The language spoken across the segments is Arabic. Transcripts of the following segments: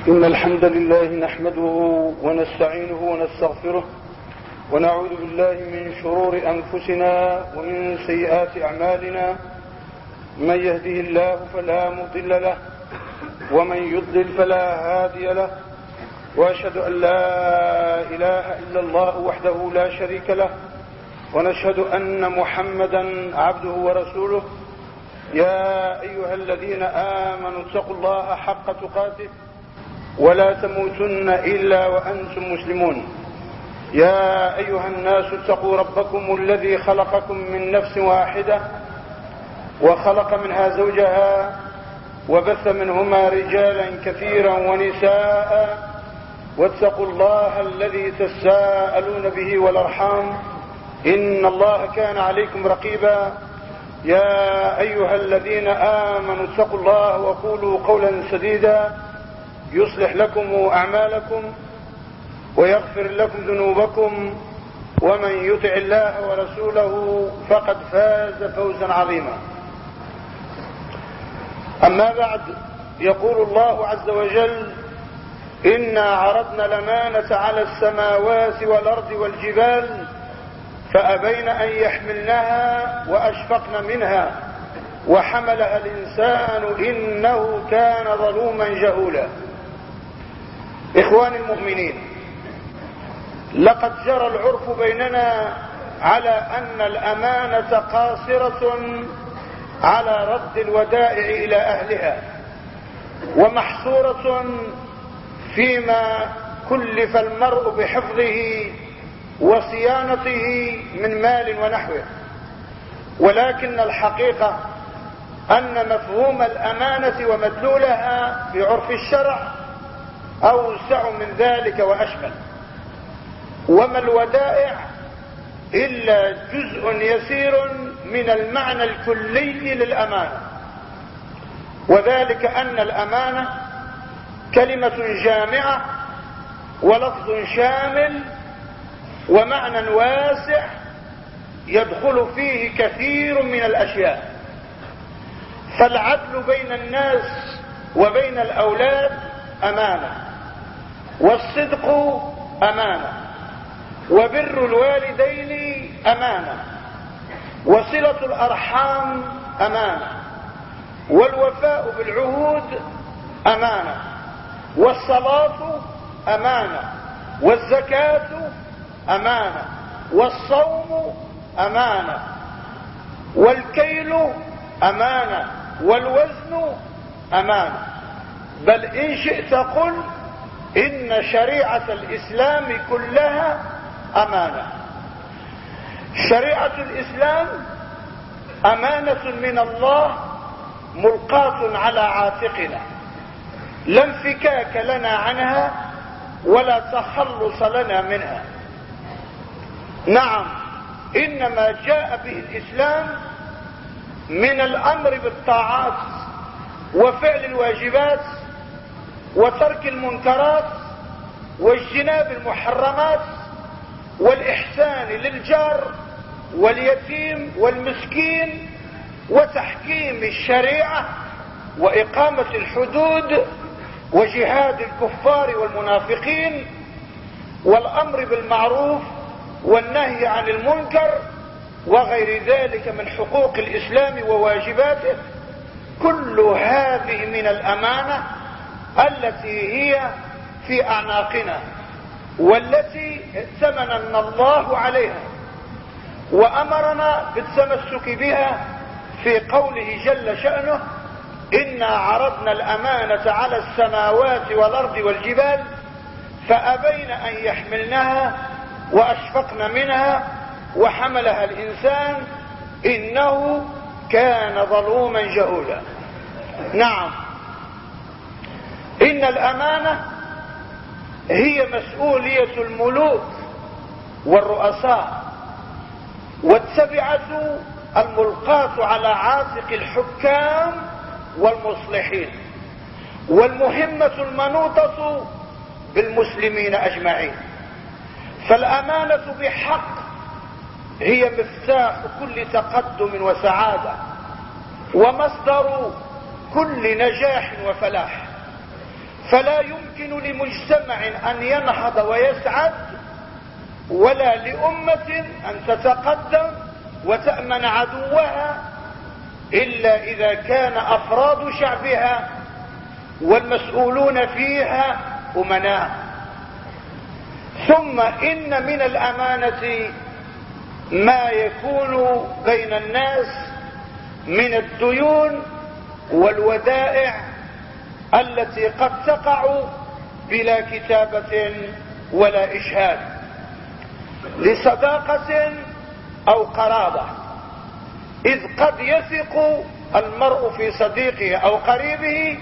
إن الحمد لله نحمده ونستعينه ونستغفره ونعوذ بالله من شرور أنفسنا ومن سيئات أعمالنا. من يهده الله فلا مضل له ومن يضلل فلا هادي له، وأشهد أن لا إله إلا الله وحده لا شريك له، ونشهد أن محمدا عبده ورسوله. يا أيها الذين آمنوا اتقوا الله حق تقاته ولا تموتن إلا وأنتم مسلمون. يا أيها الناس اتقوا ربكم الذي خلقكم من نفس واحدة وخلق منها زوجها وبث منهما رجالا كثيرا ونساء، واتقوا الله الذي تساءلون به والأرحام إن الله كان عليكم رقيبا. يا أيها الذين آمنوا اتقوا الله وقولوا قولا سديدا يصلح لكم أعمالكم ويغفر لكم ذنوبكم، ومن يطع الله ورسوله فقد فاز فوزا عظيما. أما بعد، يقول الله عز وجل: إنا عرضنا الأمانة على السماوات والأرض والجبال فأبين أن يحملنها وأشفقن منها وحملها الإنسان إنه كان ظلوما جهولا. إخواني المؤمنين، لقد جرى العرف بيننا على أن الأمانة قاصرة على رد الودائع إلى أهلها، ومحصورة فيما كلف المرء بحفظه وصيانته من مال ونحوه. ولكن الحقيقة أن مفهوم الأمانة ومدلولها في عرف الشرع أوسع من ذلك وأشمل. وما الودائع إلا جزء يسير من المعنى الكلي للأمانة، وذلك أن الأمانة كلمة جامعة ولفظ شامل ومعنى واسع يدخل فيه كثير من الأشياء. فالعدل بين الناس وبين الأولاد أمانة، والصدق أمانة، وبر الوالدين أمانة، وصلة الأرحام أمانة، والوفاء بالعهود أمانة، والصلاة أمانة، والزكاة أمانة، والصوم أمانة، والكيل أمانة، والوزن أمانة. بل إن شئت قل إن شريعة الإسلام كلها أمانة. شريعة الإسلام أمانة من الله ملقاة على عاتقنا، لا انفكاك لنا عنها ولا تخلص لنا منها. نعم، إنما جاء به الإسلام من الأمر بالطاعات وفعل الواجبات وترك المنكرات واجتناب المحرمات والإحسان للجار واليتيم والمسكين وتحكيم الشريعة وإقامة الحدود وجهاد الكفار والمنافقين والأمر بالمعروف والنهي عن المنكر وغير ذلك من حقوق الإسلام وواجباته. كل هذه من الأمانة التي هي في أعناقنا، والتي ائتمننا الله عليها وأمرنا بالتمسك بها في قوله جل شأنه: إنا عرضنا الأمانة على السماوات والأرض والجبال فأبين أن يحملنها وأشفقن منها وحملها الإنسان إنه كان ظلوما جهولا. نعم، إن الأمانة هي مسؤولية الملوك والرؤساء، والتبعة الملقاة على عاتق الحكام والمصلحين، والمهمة المنوطة بالمسلمين أجمعين. فالأمانة بحق هي مفتاح كل تقدم وسعادة ومصدر كل نجاح وفلاح. فلا يمكن لمجتمع أن ينهض ويسعد ولا لأمة أن تتقدم وتأمن عدوها إلا إذا كان أفراد شعبها والمسؤولون فيها أمناء. ثم إن من الأمانة ما يكون بين الناس من الديون والودائع التي قد تقع بلا كتابة ولا إشهاد لصداقة أو قرابة، إذ قد يثق المرء في صديقه أو قريبه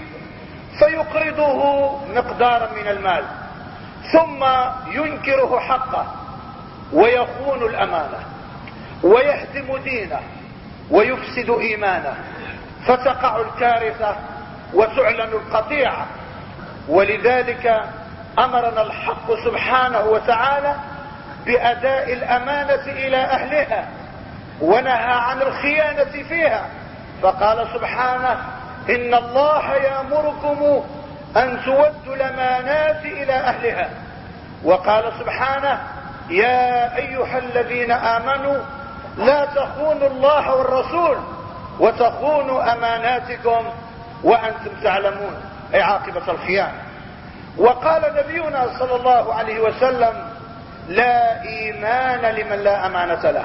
فيقرضه مقدارا من المال ثم ينكره حقه ويخون الأمانة ويهدم دينه ويفسد إيمانه، فتقع الكارثة وتعلن القطيعة. ولذلك أمرنا الحق سبحانه وتعالى بأداء الأمانة إلى أهلها ونهى عن الخيانة فيها، فقال سبحانه: إن الله يأمركم أن تودوا الأمانات إلى أهلها. وقال سبحانه: يا أيها الذين آمنوا لا تخونوا الله والرسول وتخونوا أماناتكم وأنتم تعلمون، أي عاقبة الخيانة. وقال نبينا صلى الله عليه وسلم: لا إيمان لمن لا أمانة له،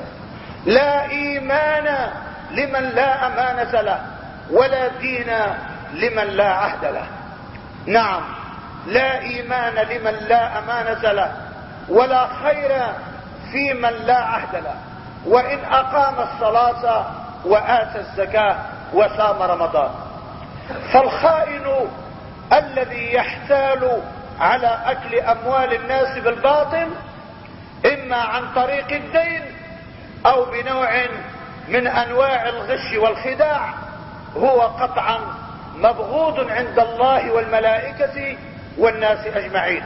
لا إيمان لمن لا أمانة له، ولا دين لمن لا عهد له. نعم، لا إيمان لمن لا أمانة له، ولا خير في من لا عهد له، وإن أقام الصلاة وآتى الزكاة وصام رمضان. فالخائن الذي يحتال على أكل أموال الناس بالباطل إما عن طريق الدين أو بنوع من أنواع الغش والخداع هو قطعا مبغوض عند الله والملائكة والناس أجمعين،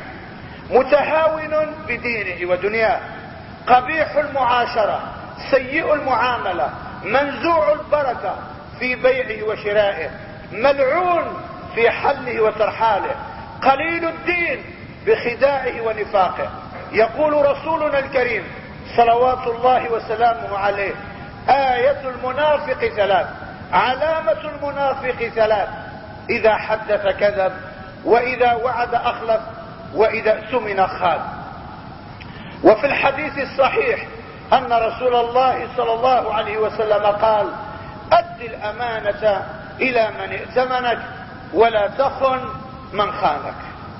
متهاون بدينه ودنياه، قبيح المعاشرة، سيء المعاملة، منزوع البركة في بيعه وشرائه، ملعون في حله وترحاله، قليل الدين بخداعه ونفاقه. يقول رسولنا الكريم صلوات الله وسلامه عليه: آية المنافق ثلاث، علامة المنافق ثلاث: إذا حدث كذب، وإذا وعد أخلف، وإذا اؤتمن خان. وفي الحديث الصحيح أن رسول الله صلى الله عليه وسلم قال: أد الأمانة إلى من ائتمنك ولا تخن من خانك.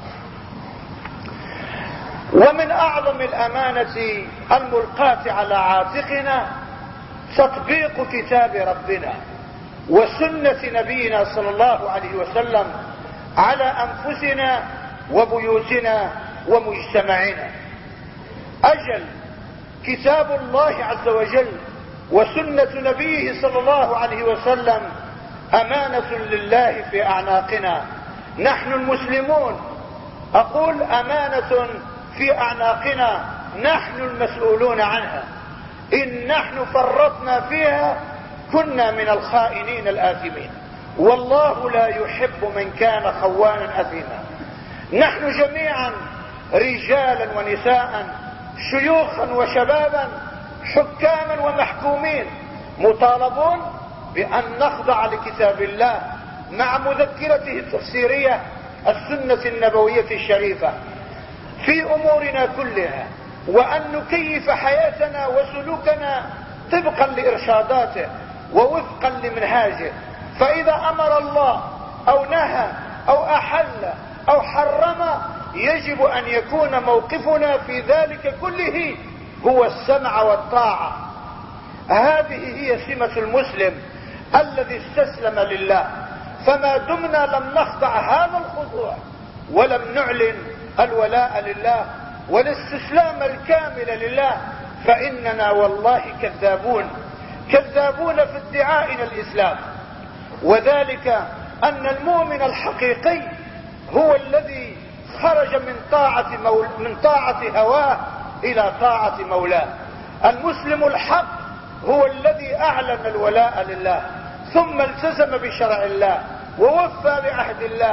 ومن أعظم الأمانة الملقاة على عاتقنا تطبيق كتاب ربنا وسنة نبينا صلى الله عليه وسلم على أنفسنا وبيوتنا ومجتمعنا. أجل كتاب الله عز وجل وسنة نبيه صلى الله عليه وسلم أمانة لله في أعناقنا نحن المسلمون، أقول أمانة في أعناقنا نحن المسؤولون عنها. إن نحن فرطنا فيها كنا من الخائنين الآثمين، والله لا يحب من كان خوانا أثيما. نحن جميعا رجالا ونساء، شيوخا وشبابا، حكاما ومحكومين، مطالبون بأن نخضع لكتاب الله مع مذكرته التفسيرية السنة النبوية الشريفة في أمورنا كلها، وأن نكيف حياتنا وسلوكنا طبقا لإرشاداته ووفقا لمنهاجه. فإذا أمر الله أو نهى أو أحل أو حرم يجب أن يكون موقفنا في ذلك كله هو السمع والطاعة. هذه هي سمة المسلم الذي استسلم لله. فما دمنا لم نخضع هذا الخضوع ولم نعلن الولاء لله والاستسلام الكامل لله فإننا والله كذابون في ادعائنا الإسلام. وذلك أن المؤمن الحقيقي هو الذي خرج من طاعة هواه إلى طاعة مولاه. المسلم الحق هو الذي أعلن الولاء لله ثم التزم بشرع الله ووفى بعهد الله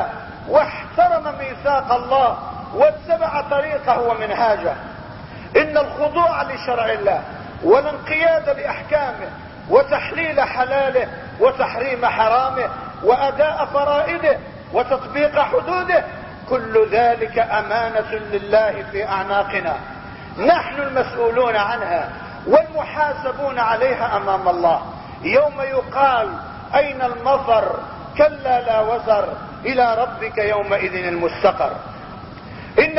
واحترم ميثاق الله واتبع طريقه ومنهاجه. إن الخضوع لشرع الله والانقياد لأحكامه وتحليل حلاله وتحريم حرامه وأداء فرائده وتطبيق حدوده، كل ذلك أمانة لله في أعناقنا، نحن المسؤولون عنها والمحاسبون عليها أمام الله. يوم يقال أين المفر؟ كلا لا وزر، إلى ربك يومئذ المستقر. إن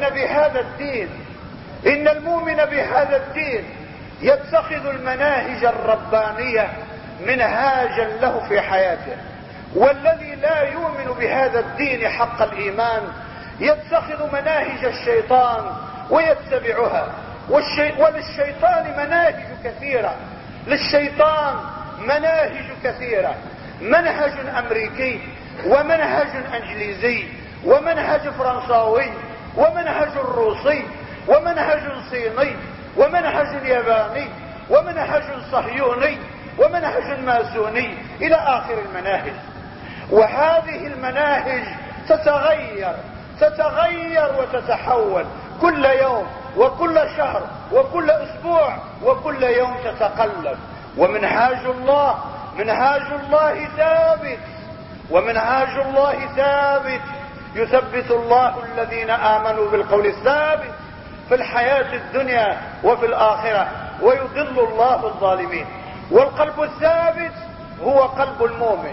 المؤمن بهذا الدين يتخذ المناهج الربانية منهاجا له في حياته، والذي لا يؤمن بهذا الدين حق الإيمان يتخذ مناهج الشيطان ويتبعها. وللشيطان مناهج كثيرة، منهج أمريكي ومنهج أنجليزي ومنهج فرنساوي ومنهج روسي ومنهج صيني ومنهج ياباني ومنهج صهيوني ومنهج ماسوني إلى آخر المناهج. وهذه المناهج تتغير وتتحول كل يوم وكل شهر وكل أسبوع وكل يوم تتقلب. ومنهاج الله ثابت، يثبت الله الذين آمنوا بالقول الثابت في الحياة الدنيا وفي الآخرة، ويضل الله الظالمين. والقلب الثابت هو قلب المؤمن.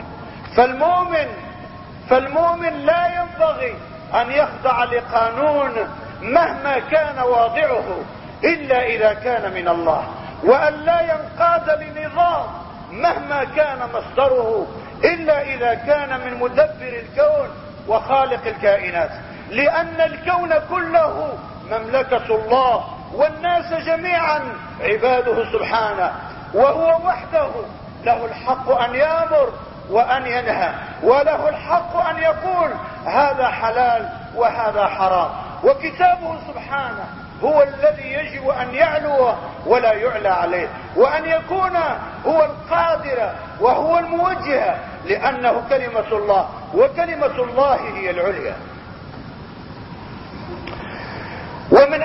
فالمؤمن لا ينبغي أن يخضع لقانون مهما كان واضعه إلا إذا كان من الله، وأن لا ينقاد لنظام مهما كان مصدره إلا إذا كان من مدبر الكون وخالق الكائنات، لأن الكون كله مملكة الله والناس جميعا عباده سبحانه، وهو وحده له الحق أن يأمر وأن ينهى، وله الحق أن يقول هذا حلال وهذا حرام. وكتابه سبحانه هو الذي يجب أن يعلو ولا يعلى عليه، وأن يكون هو القادر وهو الموجه، لأنه كلمة الله، وكلمة الله هي العليا. ومن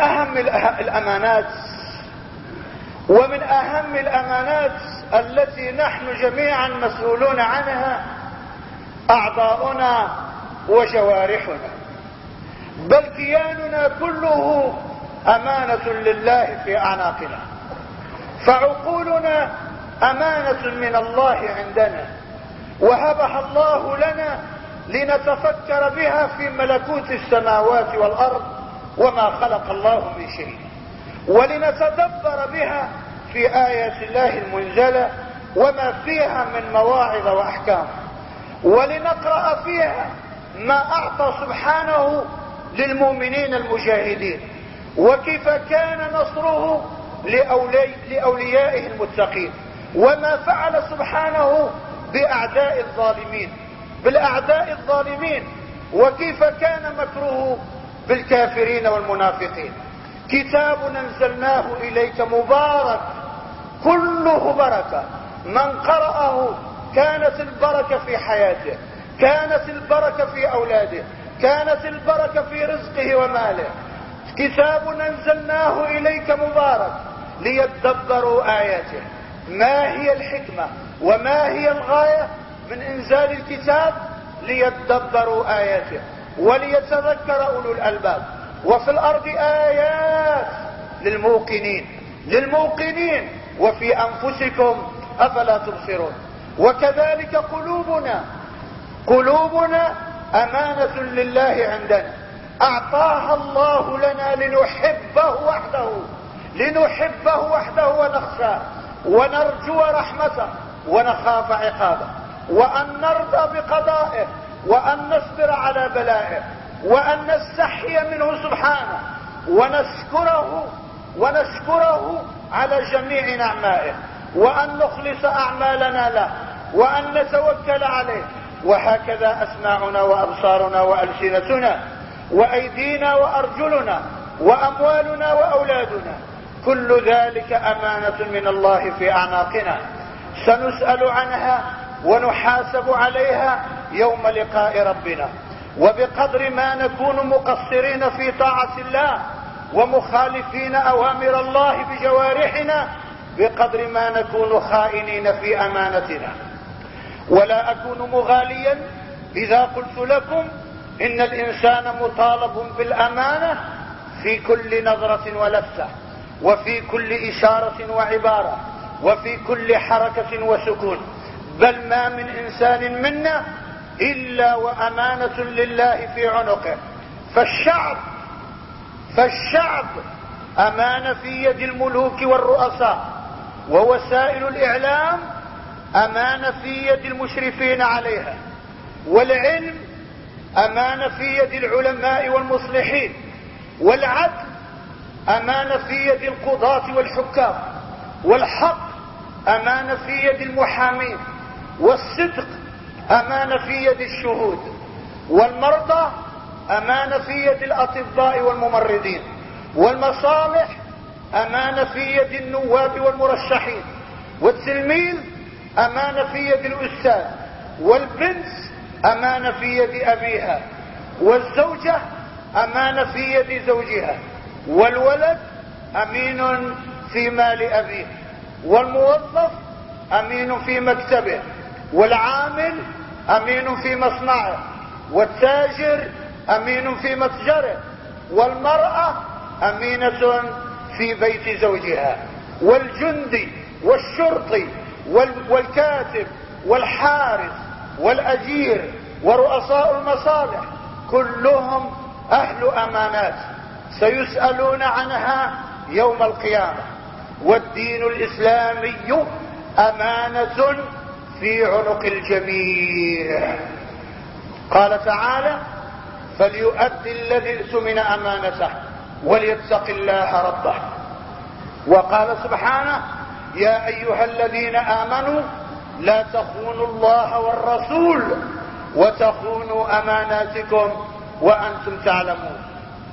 أهم الأمانات التي نحن جميعا مسؤولون عنها أعضاؤنا وجوارحنا، بل كياننا كله أمانة لله في أعناقنا. فعقولنا أمانة من الله عندنا، وهبها الله لنا لنتفكر بها في ملكوت السماوات والأرض وما خلق الله من شيء، ولنتدبر بها في آيات الله المنزلة وما فيها من مواعظ وأحكام، ولنقرأ فيها ما أعطى سبحانه للمؤمنين المجاهدين، وكيف كان نصره لأوليائه المتقين، وما فعل سبحانه بالأعداء الظالمين، وكيف كان مكره بالكافرين والمنافقين. كتاب أنزلناه إليك مبارك كله بركة، من قرأه كانت البركة في حياته، كانت البركة في أولاده، كانت البركة في رزقه وماله. كتاب أنزلناه إليك مبارك ليدبروا آياته. ما هي الحكمة وما هي الغاية من إنزال الكتاب؟ ليدبروا آياته وليتذكر أولو الألباب. وفي الأرض آيات للموقنين وفي أنفسكم أفلا تبصرون. وكذلك قلوبنا أمانة لله عندنا، أعطاها الله لنا لنحبه وحده ونخشاه ونرجو رحمته ونخاف عقابه، وأن نرضى بقضائه، وأن نصبر على بلائه، وأن نستحي منه سبحانه ونشكره على جميع نعمائه، وأن نخلص أعمالنا له، وأن نتوكل عليه. وهكذا أسماعنا وأبصارنا وألسنتنا وأيدينا وأرجلنا وأموالنا وأولادنا، كل ذلك أمانة من الله في أعناقنا، سنسأل عنها ونحاسب عليها يوم لقاء ربنا. وبقدر ما نكون مقصرين في طاعة الله ومخالفين أوامر الله بجوارحنا بقدر ما نكون خائنين في أمانتنا. ولا أكون مغاليا إذا قلت لكم إن الإنسان مطالب بالأمانة في كل نظرة ولفتة، وفي كل إشارة وعبارة، وفي كل حركة وسكون، بل ما من إنسان منا إلا وأمانة لله في عنقه. فالشعب أمانة في يد الملوك والرؤساء، ووسائل الإعلام أمانة في يد المشرفين عليها، والعلم أمانة في يد العلماء والمصلحين، والعدل أمانة في يد القضاة والحكام، والحق أمانة في يد المحامين، والصدق أمانة في يد الشهود، والمرضى أمانة في يد الأطباء والممرضين، والمصالح أمانة في يد النواب والمرشحين، والتلميذ أمانة في يد الأستاذ، والبنت أمانة في يد أبيها، والزوجة أمانة في يد زوجها، والولد أمين في مال أبيه، والموظف أمين في مكتبه، والعامل أمين في مصنعه، والتاجر أمين في متجره، والمرأة أمينة في بيت زوجها، والجندي والشرطي والكاتب والحارس والأجير ورؤساء المصالح كلهم أهل أمانات سيسألون عنها يوم القيامة. والدين الإسلامي أمانة في عنق الجميع. قال تعالى: فليؤدي الذي اؤتمن أمانته وليتق الله ربه. وقال سبحانه: يا أيها الذين آمنوا لا تخونوا الله والرسول وتخونوا أماناتكم وأنتم تعلمون.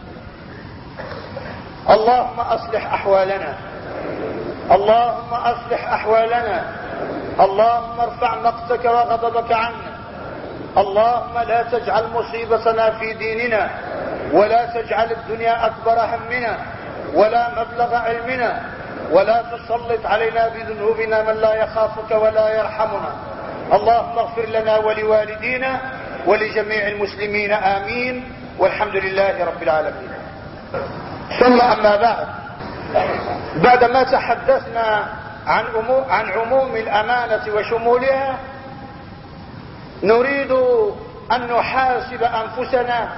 اللهم أصلح أحوالنا، اللهم أصلح أحوالنا، اللهم ارفع مقتك وغضبك عنا، اللهم لا تجعل مصيبتنا في ديننا، ولا تجعل الدنيا أكبر همنا ولا مبلغ علمنا، ولا تسلط علينا بذنوبنا من لا يخافك ولا يرحمنا. اللهم اغفر لنا ولوالدينا ولجميع المسلمين آمين، والحمد لله رب العالمين. ثم أما بعدما تحدثنا عن عموم الأمانة وشمولها، نريد أن نحاسب أنفسنا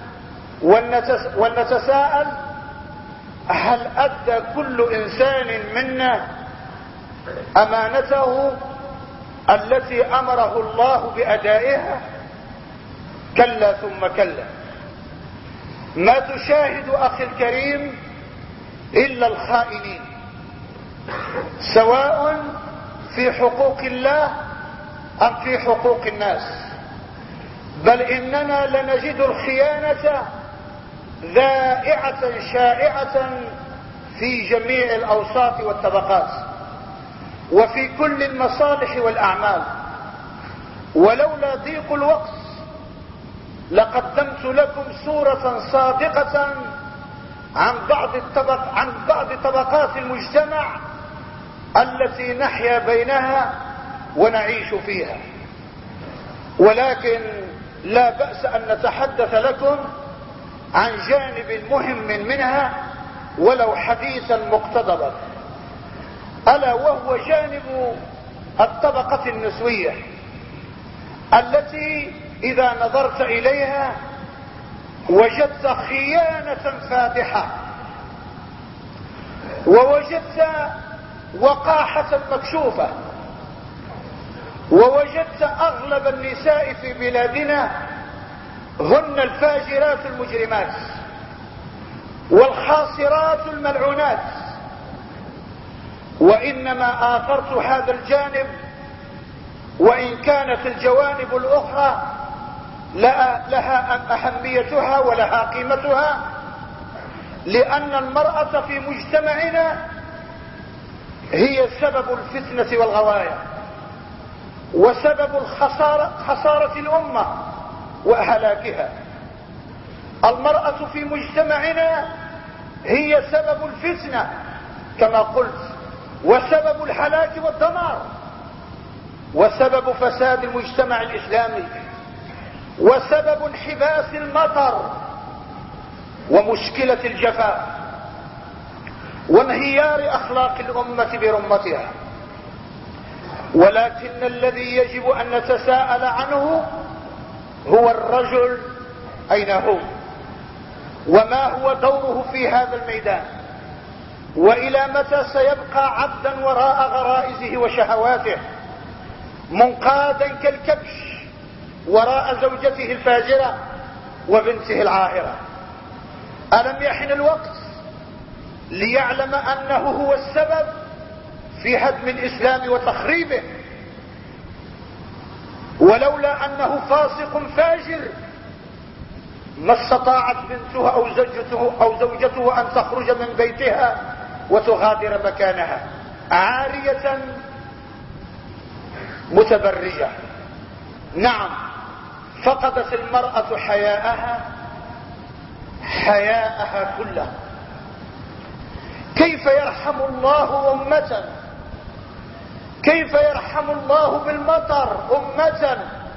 ونتساءل: هل أدى كل إنسان منا أمانته التي أمره الله بأدائها؟ كلا ثم كلا. ما تشاهد أخي الكريم إلا الخائنين، سواء في حقوق الله أم في حقوق الناس، بل إننا لنجد الخيانة ذائعة شائعة في جميع الأوساط والطبقات وفي كل المصالح والأعمال. ولولا ضيق الوقت لقدمت لكم صورة صادقة عن بعض طبقات المجتمع التي نحيا بينها ونعيش فيها، ولكن لا بأس أن نتحدث لكم عن جانب مهم منها ولو حديثا مقتضبا، ألا وهو جانب الطبقة النسوية التي إذا نظرت إليها وجدت خيانة فادحة، ووجدت وقاحة مكشوفة، ووجدت أغلب النساء في بلادنا هن الفاجرات المجرمات والخاسرات الملعونات. وإنما آثرت هذا الجانب، وإن كانت الجوانب الأخرى لها أهميتها ولها قيمتها، لأن المرأة في مجتمعنا هي سبب الفتنة والغواية وسبب خسارة الأمة وهلاكها. المرأة في مجتمعنا هي سبب الفتنة كما قلت، وسبب الهلاك والدمار، وسبب فساد المجتمع الإسلامي، وسبب انحباس المطر، ومشكلة الجفاف، وانهيار أخلاق الأمة برمتها. ولكن الذي يجب أن نتساءل عنه هو الرجل أين هو، وما هو دوره في هذا الميدان، وإلى متى سيبقى عبدا وراء غرائزه وشهواته، منقادا كالكبش وراء زوجته الفاجرة وبنته العاهرة. ألم يحن الوقت ليعلم أنه هو السبب في هدم الإسلام وتخريبه؟ ولولا أنه فاسق فاجر ما استطاعت بنته أو زوجته أن تخرج من بيتها وتغادر مكانها عارية متبرجة. نعم، فقدت المرأة حياءها كله. كيف يرحم الله أمة، كيف يرحم الله بالمطر أمة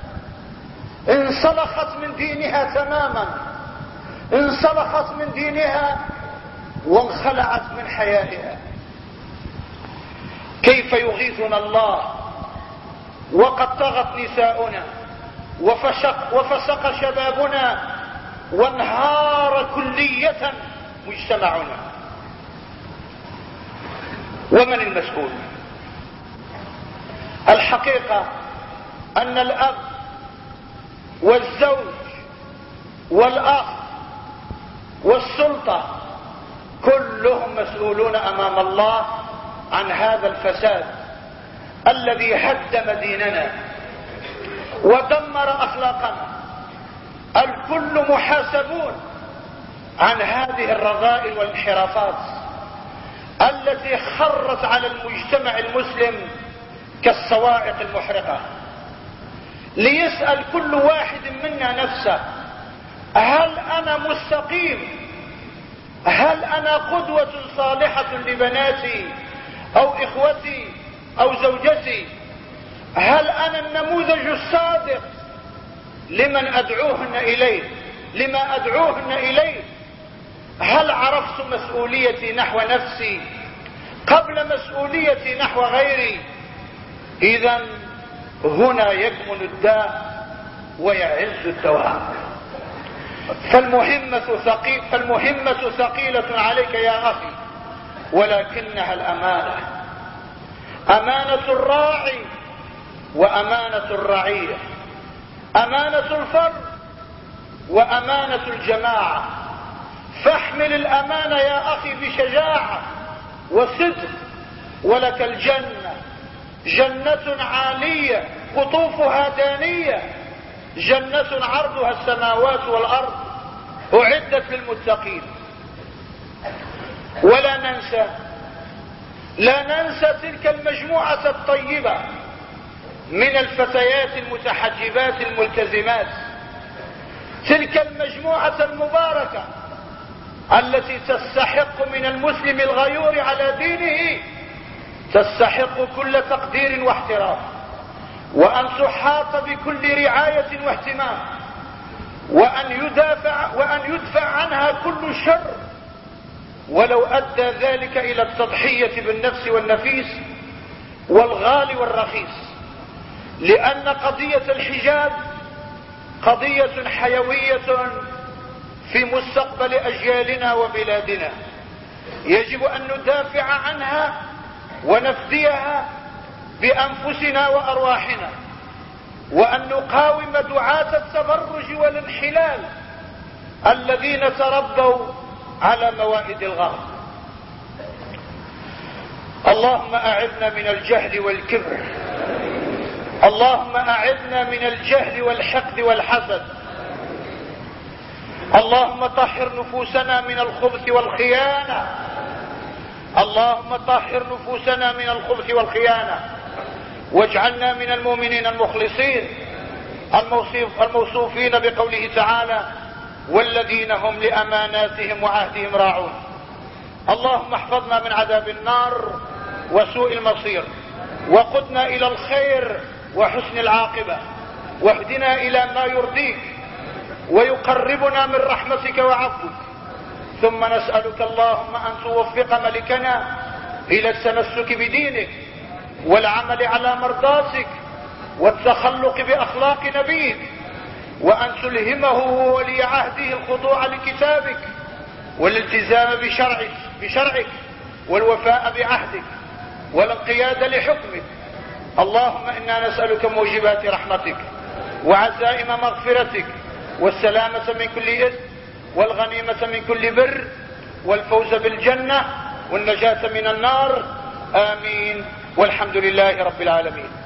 انسلخت من دينها تماما، انسلخت من دينها وانخلعت من حيائها؟ كيف يغيثنا الله وقد طغت نساؤنا وفسق شبابنا وانهار كلية مجتمعنا؟ ومن المسؤول؟ الحقيقة أن الأب والزوج والأخ والسلطة كلهم مسؤولون أمام الله عن هذا الفساد الذي هدم ديننا ودمر أخلاقنا. الكل محاسبون عن هذه الرذائل والانحرافات التي خرت على المجتمع المسلم كالصواعق المحرقة. ليسأل كل واحد منا نفسه: هل أنا مستقيم؟ هل أنا قدوة صالحة لبناتي أو إخوتي أو زوجتي؟ هل أنا النموذج الصادق لمن أدعوهن إليه، لما أدعوهن إليه؟ هل عرفت مسؤوليتي نحو نفسي قبل مسؤوليتي نحو غيري؟ إذن هنا يكمن الداء ويعز الدواء. فالمهمة ثقيلة عليك يا أخي، ولكنها الأمانة، أمانة الراعي وأمانة الرعية، أمانة الفرد وأمانة الجماعة. فاحمل الأمانة يا أخي بشجاعة وصدق، ولك الجنة، جنة عالية قطوفها دانية، جنة عرضها السماوات والأرض، أعدت للمتقين. ولا ننسى تلك المجموعة الطيبة من الفتيات المتحجبات الملتزمات، تلك المجموعة المباركة التي تستحق من المسلم الغيور على دينه، تستحق كل تقدير واحترام، وأن تحاط بكل رعاية واهتمام، وأن يدفع عنها كل شر، ولو أدى ذلك إلى التضحية بالنفس والنفيس والغالي والرخيص. لأن قضية الحجاب قضية حيوية في مستقبل أجيالنا وبلادنا، يجب أن ندافع عنها ونفديها بأنفسنا وأرواحنا، وأن نقاوم دعاة التبرج والانحلال الذين تربوا على موائد الغرب. اللهم أعذنا من الجهل والكبر، اللهم أعذنا من الجهل والحقد والحسد، اللهم طهر نفوسنا من الخبث والخيانة، اللهم طهر نفوسنا من الخبث والخيانة، واجعلنا من المؤمنين المخلصين. الموصوفين بقوله تعالى والذين هم لأماناتهم وعهدهم راعون. اللهم احفظنا من عذاب النار وسوء المصير، وقدنا إلى الخير وحسن العاقبة، واهدنا إلى ما يرضيك ويقربنا من رحمتك وعفوك. ثم نسألك اللهم أن توفق ملكنا إلى التمسك بدينك والعمل على مرضاتك والتخلق بأخلاق نبيك، وأن تلهمه ولي عهده الخضوع لكتابك والالتزام بشرعك والوفاء بعهدك والانقياد لحكمك. اللهم إنا نسألك موجبات رحمتك وعزائم مغفرتك والسلامة من كل إثم والغنيمة من كل بر والفوز بالجنة والنجاة من النار. آمين، والحمد لله رب العالمين.